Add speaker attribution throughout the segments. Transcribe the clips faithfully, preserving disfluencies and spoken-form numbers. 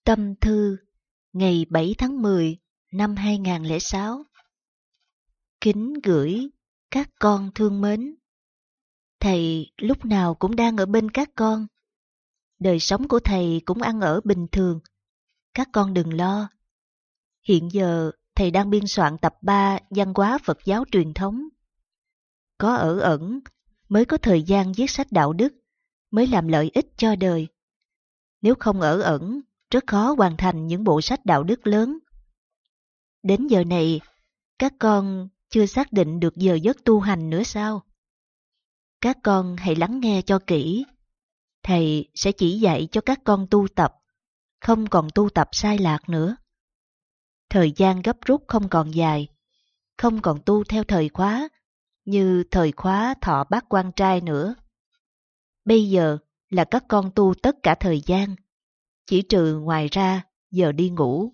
Speaker 1: Tâm thư ngày bảy tháng mười năm hai nghìn không trăm lẻ sáu. Kính gửi các con thương mến. Thầy lúc nào cũng đang ở bên các con. Đời sống của thầy cũng ăn ở bình thường. Các con đừng lo. Hiện giờ thầy đang biên soạn tập ba văn hóa Phật giáo truyền thống. Có ở ẩn mới có thời gian viết sách đạo đức, mới làm lợi ích cho đời. Nếu không ở ẩn, rất khó hoàn thành những bộ sách đạo đức lớn. Đến giờ này, các con chưa xác định được giờ giấc tu hành nữa sao? Các con hãy lắng nghe cho kỹ. Thầy sẽ chỉ dạy cho các con tu tập, không còn tu tập sai lạc nữa. Thời gian gấp rút không còn dài, không còn tu theo thời khóa, như thời khóa thọ bát quan trai nữa. Bây giờ là các con tu tất cả thời gian, chỉ trừ ngoài ra giờ đi ngủ.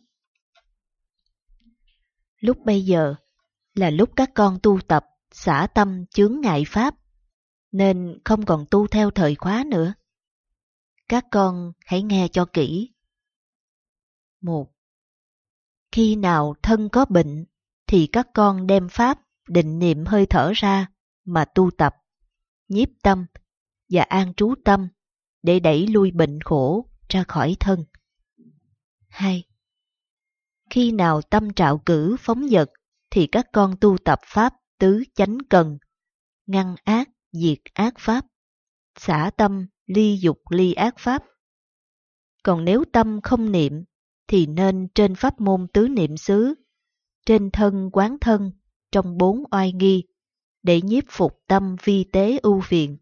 Speaker 1: Lúc bây giờ là lúc các con tu tập xả tâm chướng ngại pháp, nên không còn tu theo thời khóa nữa. Các con hãy nghe cho kỹ. Một. Khi nào thân có bệnh thì các con đem pháp định niệm hơi thở ra mà tu tập, nhiếp tâm và an trú tâm để đẩy lui bệnh khổ ra khỏi thân. Hai. Khi nào tâm trạo cử phóng dật thì các con tu tập pháp tứ chánh cần, ngăn ác diệt ác pháp, xả tâm ly dục ly ác pháp. Còn nếu tâm không niệm thì nên trên pháp môn tứ niệm xứ, trên thân quán thân trong bốn oai nghi để nhiếp phục tâm vi tế ưu phiền.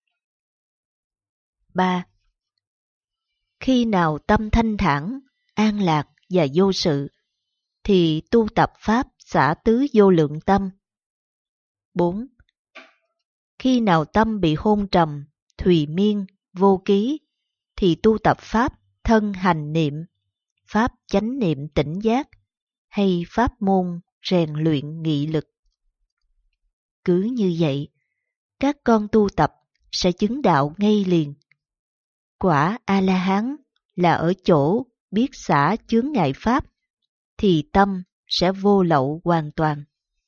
Speaker 1: Ba. Khi nào tâm thanh thản, an lạc và vô sự thì tu tập pháp xả tứ vô lượng tâm. Bốn. Khi nào tâm bị hôn trầm, thùy miên, vô ký thì tu tập pháp thân hành niệm, pháp chánh niệm tỉnh giác hay pháp môn rèn luyện nghị lực. Cứ như vậy, các con tu tập sẽ chứng đạo ngay liền. Quả A-la-hán là ở chỗ biết xả chướng ngại pháp thì tâm sẽ vô lậu hoàn toàn.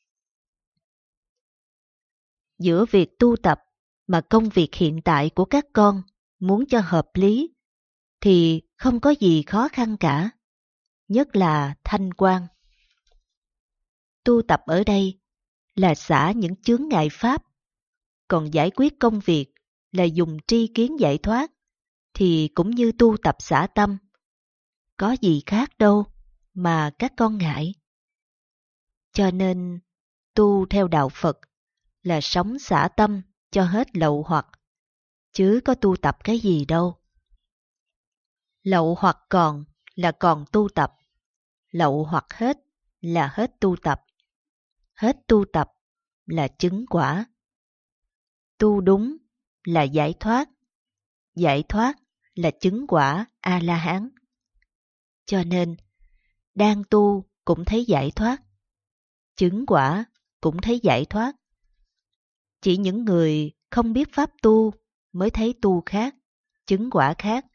Speaker 1: Giữa việc tu tập mà công việc hiện tại của các con muốn cho hợp lý thì không có gì khó khăn cả, nhất là thanh quan. Tu tập ở đây là xả những chướng ngại pháp, còn giải quyết công việc là dùng tri kiến giải thoát thì cũng như tu tập xả tâm. Có gì khác đâu mà các con ngại. Cho nên tu theo đạo Phật là sống xả tâm cho hết lậu hoặc, chứ có tu tập cái gì đâu. Lậu hoặc còn là còn tu tập, lậu hoặc hết là hết tu tập, hết tu tập là chứng quả. Tu đúng là giải thoát, giải thoát là chứng quả A-la-hán. Cho nên, đang tu cũng thấy giải thoát, chứng quả cũng thấy giải thoát. Chỉ những người không biết pháp tu mới thấy tu khác, chứng quả khác.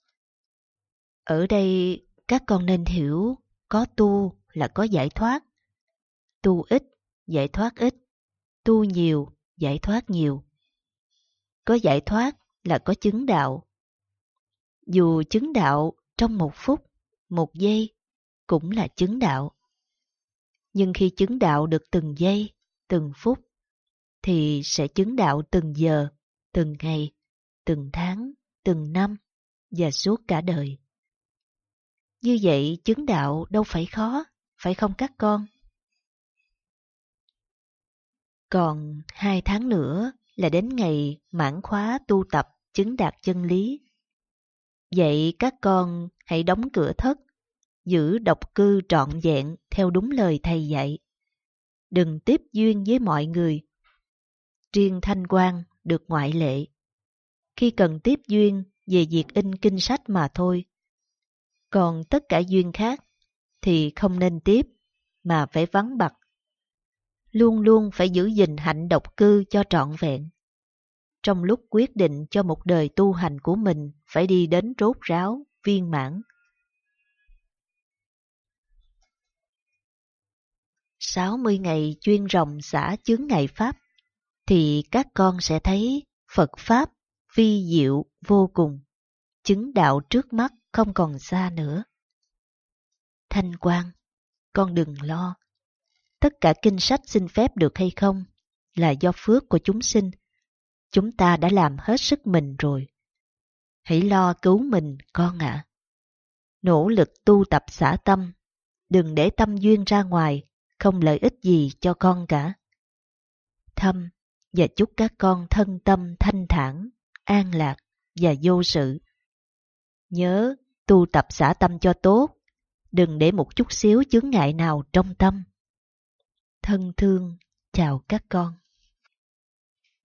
Speaker 1: Ở đây các con nên hiểu có tu là có giải thoát. Tu ít, giải thoát ít. Tu nhiều, giải thoát nhiều. Có giải thoát là có chứng đạo. Dù chứng đạo trong một phút, một giây cũng là chứng đạo. Nhưng khi chứng đạo được từng giây, từng phút, thì sẽ chứng đạo từng giờ, từng ngày, từng tháng, từng năm và suốt cả đời. Như vậy chứng đạo đâu phải khó, phải không các con? Còn hai tháng nữa là đến ngày mãn khóa tu tập chứng đạt chân lý. Vậy các con hãy đóng cửa thất, giữ độc cư trọn vẹn theo đúng lời thầy dạy. Đừng tiếp duyên với mọi người. Riêng Thanh Quang được ngoại lệ. Khi cần tiếp duyên về việc in kinh sách mà thôi. Còn tất cả duyên khác thì không nên tiếp, mà phải vắng bặt. Luôn luôn phải giữ gìn hạnh độc cư cho trọn vẹn. Trong lúc quyết định cho một đời tu hành của mình phải đi đến rốt ráo, viên mãn, sáu mươi ngày chuyên ròng xả chướng ngại Pháp, thì các con sẽ thấy Phật Pháp vi diệu vô cùng, chứng đạo trước mắt không còn xa nữa. Thanh Quang, con đừng lo. Tất cả kinh sách xin phép được hay không là do phước của chúng sinh. Chúng ta đã làm hết sức mình rồi. Hãy lo cứu mình con ạ. Nỗ lực tu tập xả tâm, đừng để tâm duyên ra ngoài, không lợi ích gì cho con cả. Thâm và chúc các con thân tâm thanh thản, an lạc và vô sự. Nhớ tu tập xả tâm cho tốt, đừng để một chút xíu chướng ngại nào trong tâm. Thân thương chào các con.